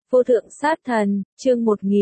Vô thượng sát thần, chương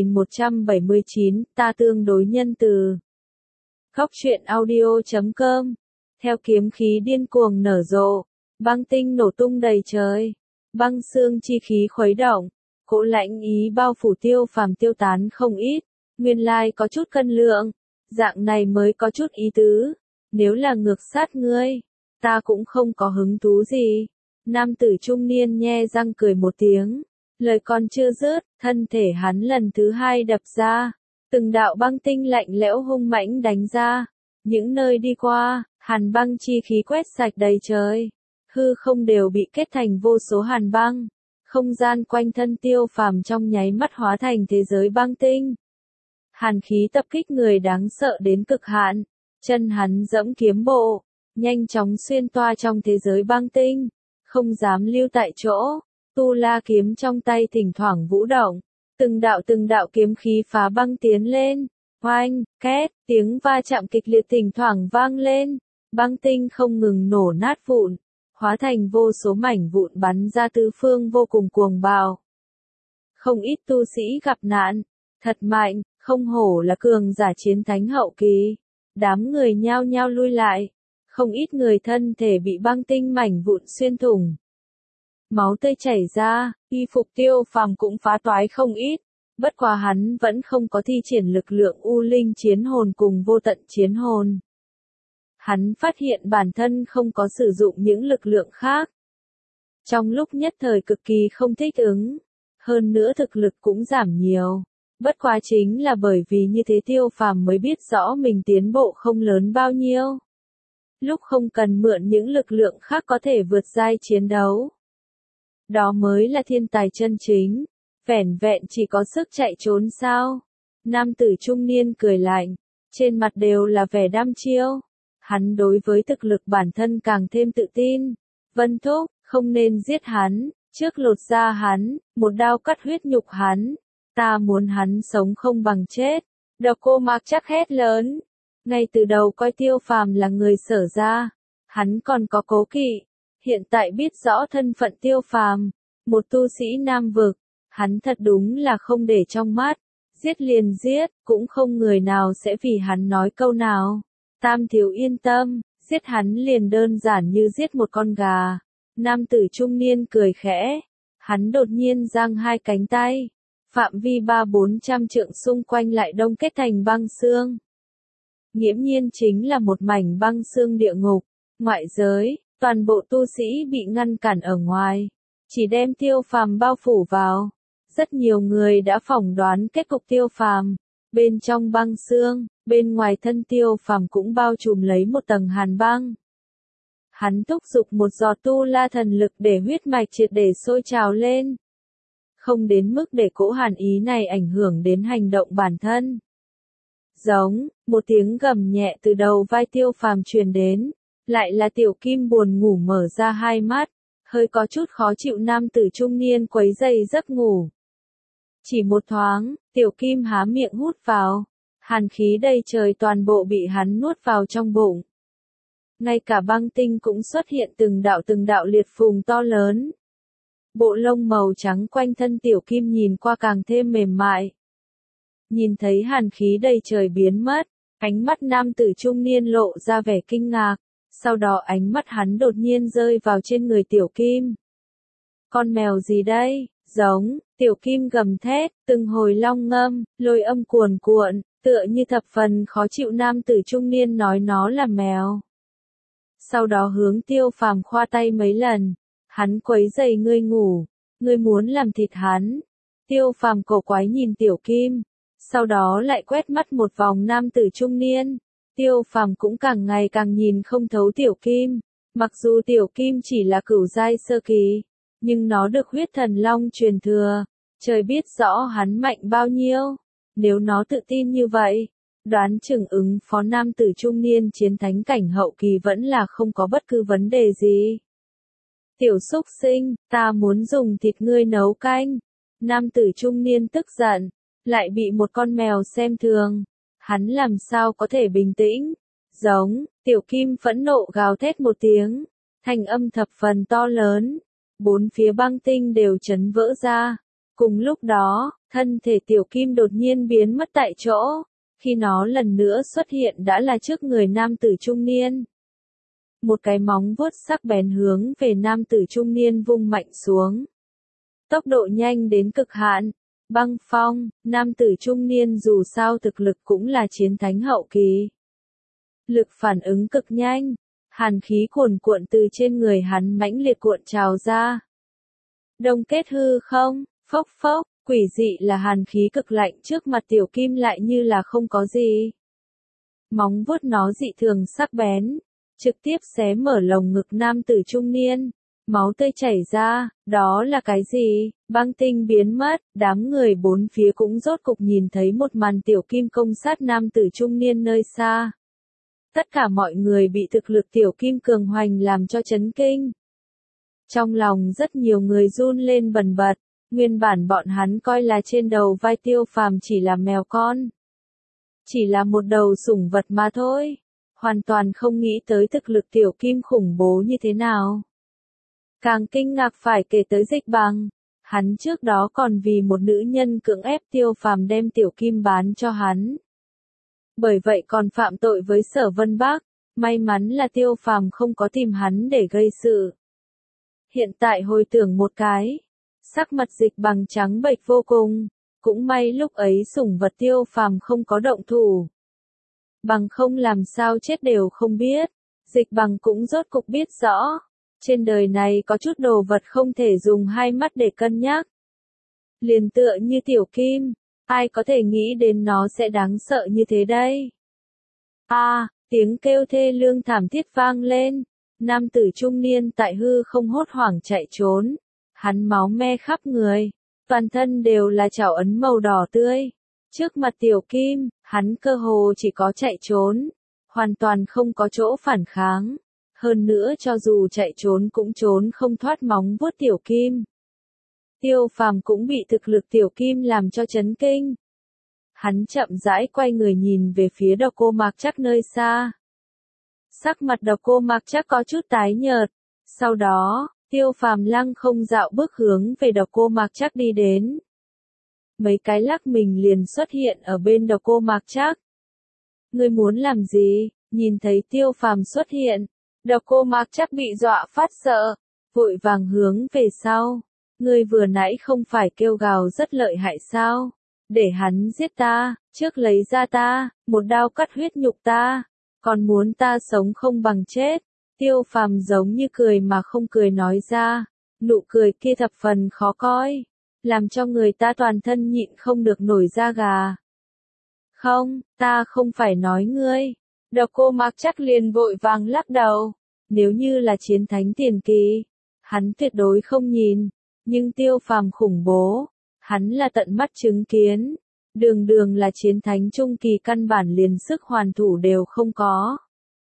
1179, ta tương đối nhân từ. Khóc chuyện audio.com. Theo kiếm khí điên cuồng nở rộ, băng tinh nổ tung đầy trời, băng xương chi khí khuấy động, cỗ lãnh ý bao phủ Tiêu Phàm tiêu tán không ít, nguyên lai có chút cân lượng, dạng này mới có chút ý tứ, nếu là ngược sát ngươi, ta cũng không có hứng thú gì. Nam tử trung niên nhe răng cười một tiếng. Lời còn chưa dứt, thân thể hắn lần thứ hai đập ra, từng đạo băng tinh lạnh lẽo hung mãnh đánh ra, những nơi đi qua, hàn băng chi khí quét sạch đầy trời, hư không đều bị kết thành vô số hàn băng, không gian quanh thân Tiêu Phàm trong nháy mắt hóa thành thế giới băng tinh. Hàn khí tập kích người đáng sợ đến cực hạn, chân hắn giẫm kiếm bộ, nhanh chóng xuyên toa trong thế giới băng tinh, không dám lưu tại chỗ. Tu La kiếm trong tay thỉnh thoảng vũ động, từng đạo kiếm khí phá băng tiến lên, oanh, két, tiếng va chạm kịch liệt thỉnh thoảng vang lên, băng tinh không ngừng nổ nát vụn, hóa thành vô số mảnh vụn bắn ra tứ phương vô cùng cuồng bạo. Không ít tu sĩ gặp nạn, thật mạnh, không hổ là cường giả chiến thánh hậu kỳ, đám người nhao nhao lui lại, không ít người thân thể bị băng tinh mảnh vụn xuyên thủng. Máu tươi chảy ra, y phục Tiêu Phàm cũng phá toái không ít, bất quá hắn vẫn không có thi triển lực lượng U Linh chiến hồn cùng vô tận chiến hồn. Hắn phát hiện bản thân không có sử dụng những lực lượng khác. Trong lúc nhất thời cực kỳ không thích ứng, hơn nữa thực lực cũng giảm nhiều. Bất quá chính là bởi vì như thế Tiêu Phàm mới biết rõ mình tiến bộ không lớn bao nhiêu. Lúc không cần mượn những lực lượng khác có thể vượt giai chiến đấu. Đó mới là thiên tài chân chính, vẻn vẹn chỉ có sức chạy trốn sao? Nam tử trung niên cười lạnh, trên mặt đều là vẻ đăm chiêu. Hắn đối với thực lực bản thân càng thêm tự tin. Vân Thúc, không nên giết hắn, trước lột da hắn, một đao cắt huyết nhục hắn. Ta muốn hắn sống không bằng chết. Độc Cô Mạc chắc hét lớn. Ngay từ đầu coi Tiêu Phàm là người Sở gia, hắn còn có cố kỵ. Hiện tại biết rõ thân phận Tiêu Phàm, một tu sĩ Nam vực, hắn thật đúng là không để trong mắt, giết liền giết, cũng không người nào sẽ vì hắn nói câu nào. Tam thiếu yên tâm, giết hắn liền đơn giản như giết một con gà. Nam tử trung niên cười khẽ, hắn đột nhiên giang hai cánh tay, phạm vi 300-400 trượng xung quanh lại đông kết thành băng xương. Nghiễm nhiên chính là một mảnh băng xương địa ngục, ngoại giới. Toàn bộ tu sĩ bị ngăn cản ở ngoài, chỉ đem Tiêu Phàm bao phủ vào. Rất nhiều người đã phỏng đoán kết cục Tiêu Phàm, bên trong băng xương, bên ngoài thân Tiêu Phàm cũng bao trùm lấy một tầng hàn băng. Hắn thúc giục một giọt tu la thần lực để huyết mạch triệt để sôi trào lên. Không đến mức để cỗ hàn ý này ảnh hưởng đến hành động bản thân. Giống, một tiếng gầm nhẹ từ đầu vai Tiêu Phàm truyền đến. Lại là Tiểu Kim buồn ngủ mở ra hai mắt, hơi có chút khó chịu nam tử trung niên quấy rầy giấc ngủ. Chỉ một thoáng, Tiểu Kim há miệng hút vào, hàn khí đầy trời toàn bộ bị hắn nuốt vào trong bụng. Ngay cả băng tinh cũng xuất hiện từng đạo liệt phùng to lớn. Bộ lông màu trắng quanh thân Tiểu Kim nhìn qua càng thêm mềm mại. Nhìn thấy hàn khí đầy trời biến mất, ánh mắt nam tử trung niên lộ ra vẻ kinh ngạc. Sau đó ánh mắt hắn đột nhiên rơi vào trên người Tiểu Kim. Con mèo gì đây? Giống, Tiểu Kim gầm thét, từng hồi long ngâm, lôi âm cuồn cuộn, tựa như thập phần khó chịu nam tử trung niên nói nó là mèo. Sau đó hướng Tiêu Phàm khoa tay mấy lần, hắn quấy rầy ngươi ngủ, ngươi muốn làm thịt hắn. Tiêu Phàm cổ quái nhìn Tiểu Kim, sau đó lại quét mắt một vòng nam tử trung niên. Tiêu Phàm cũng càng ngày càng nhìn không thấu Tiểu Kim, mặc dù Tiểu Kim chỉ là cửu giai sơ kỳ, nhưng nó được huyết thần long truyền thừa, trời biết rõ hắn mạnh bao nhiêu, nếu nó tự tin như vậy, đoán chừng ứng phó nam tử trung niên chiến thánh cảnh hậu kỳ vẫn là không có bất cứ vấn đề gì. Tiểu súc sinh, ta muốn dùng thịt ngươi nấu canh. Nam tử trung niên tức giận, lại bị một con mèo xem thường. Hắn làm sao có thể bình tĩnh? Giống, Tiểu Kim phẫn nộ gào thét một tiếng, thanh âm thập phần to lớn, bốn phía băng tinh đều chấn vỡ ra, Cùng lúc đó, thân thể Tiểu Kim đột nhiên biến mất tại chỗ. Khi nó lần nữa xuất hiện đã là trước người nam tử trung niên. Một cái móng vuốt sắc bén hướng về nam tử trung niên vung mạnh xuống. Tốc độ nhanh đến cực hạn. Băng phong, nam tử trung niên dù sao thực lực cũng là chiến thánh hậu kỳ. Lực phản ứng cực nhanh. Hàn khí cuồn cuộn từ trên người hắn mãnh liệt cuộn trào ra. Đông kết hư không, phốc phốc, quỷ dị là hàn khí cực lạnh trước mặt Tiểu Kim lại như là không có gì. Móng vuốt nó dị thường sắc bén, trực tiếp xé mở lồng ngực nam tử trung niên. Máu tươi chảy ra, đó là cái gì? Băng tinh biến mất, đám người bốn phía cũng rốt cục nhìn thấy một màn Tiểu Kim công sát nam tử trung niên nơi xa. Tất cả mọi người bị thực lực Tiểu Kim cường hoành làm cho chấn kinh. Trong lòng rất nhiều người run lên bần bật, nguyên bản bọn hắn coi là trên đầu vai Tiêu Phàm chỉ là mèo con. Chỉ là một đầu sủng vật mà thôi. Hoàn toàn không nghĩ tới thực lực Tiểu Kim khủng bố như thế nào. Càng kinh ngạc phải kể tới Dịch Bằng. Hắn trước đó còn vì một nữ nhân cưỡng ép Tiêu Phàm đem Tiểu Kim bán cho hắn. Bởi vậy còn phạm tội với Sở Vân Bắc. May mắn là Tiêu Phàm không có tìm hắn để gây sự. Hiện tại hồi tưởng một cái, sắc mặt Dịch Bằng trắng bệch vô cùng. Cũng may lúc ấy sủng vật Tiêu Phàm không có động thủ. Bằng không làm sao chết đều không biết. Dịch Bằng cũng rốt cục biết rõ. Trên đời này có chút đồ vật không thể dùng hai mắt để cân nhắc. Liền tựa như Tiểu Kim, ai có thể nghĩ đến nó sẽ đáng sợ như thế đây? Tiếng kêu thê lương thảm thiết vang lên. Nam tử trung niên tại hư không hốt hoảng chạy trốn. Hắn máu me khắp người, toàn thân đều là trảo ấn màu đỏ tươi. Trước mặt Tiểu Kim, hắn cơ hồ chỉ có chạy trốn, hoàn toàn không có chỗ phản kháng. Hơn nữa cho dù chạy trốn cũng trốn không thoát móng vuốt Tiểu Kim. Tiêu Phàm cũng bị thực lực Tiểu Kim làm cho chấn kinh. Hắn chậm rãi quay người nhìn về phía Độc Cô Mạc Trắc nơi xa. Sắc mặt Độc Cô Mạc Trắc có chút tái nhợt. Sau đó, Tiêu Phàm lăng không dạo bước hướng về Độc Cô Mạc Trắc đi đến. Mấy cái lắc mình liền xuất hiện ở bên Độc Cô Mạc Trắc. Ngươi muốn làm gì? Nhìn thấy Tiêu Phàm xuất hiện, Độc Cô Mạc Trắc bị dọa phát sợ, vội vàng hướng về sau. Ngươi vừa nãy không phải kêu gào rất lợi hại sao? Để hắn giết ta, trước lấy ra ta, một đao cắt huyết nhục ta, còn muốn ta sống không bằng chết. Tiêu Phàm giống như cười mà không cười nói ra, nụ cười kia thập phần khó coi, làm cho người ta toàn thân nhịn không được nổi da gà. Không, ta không phải nói ngươi. Độc Cô Mạc Trắc liền vội vàng lắc đầu. Nếu như là chiến thánh tiền kỳ, hắn tuyệt đối không nhìn. Nhưng Tiêu Phàm khủng bố, hắn là tận mắt chứng kiến. Đường đường là chiến thánh trung kỳ căn bản liền sức hoàn thủ đều không có.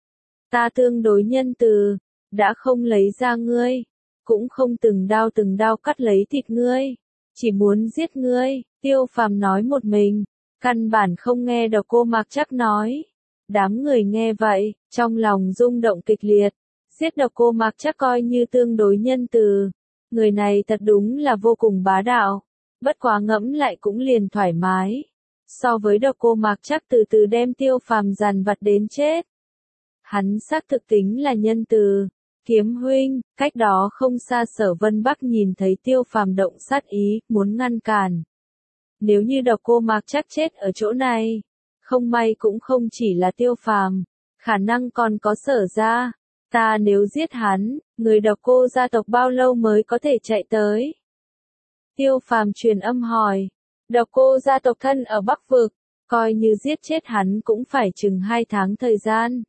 Ta tương đối nhân từ, đã không lấy ra ngươi, cũng không từng đao cắt lấy thịt ngươi, chỉ muốn giết ngươi. Tiêu Phàm nói một mình, căn bản không nghe Độc Cô Mạc Trắc nói. Đám người nghe vậy, trong lòng rung động kịch liệt. Giết Độc Cô Mạc Trắc coi như tương đối nhân từ. Người này thật đúng là vô cùng bá đạo. Bất quá ngẫm lại cũng liền thoải mái. So với Độc Cô Mạc Trắc từ từ đem Tiêu Phàm dằn vặt đến chết. Hắn xác thực tính là nhân từ. Kiếm huynh, cách đó không xa Sở Vân Bắc nhìn thấy Tiêu Phàm động sát ý, muốn ngăn cản. Nếu như Độc Cô Mạc Trắc chết ở chỗ này, không may cũng không chỉ là Tiêu Phàm, khả năng còn có Sở gia. Ta nếu giết hắn, người Độc Cô gia tộc bao lâu mới có thể chạy tới? Tiêu Phàm truyền âm hỏi. Độc Cô gia tộc thân ở Bắc Vực, coi như giết chết hắn cũng phải chừng 2 tháng thời gian.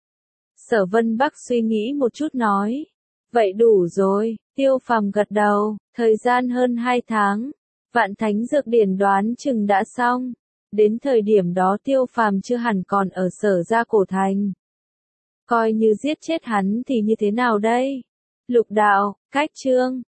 Sở Vân Bắc suy nghĩ một chút nói. Vậy đủ rồi. Tiêu Phàm gật đầu. Thời gian hơn 2 tháng. Vạn Thánh Dược Điển đoán chừng đã xong. Đến thời điểm đó Tiêu Phàm chưa hẳn còn ở Sở gia cổ thành. Coi như giết chết hắn thì như thế nào đây? Lục đạo, cách chương.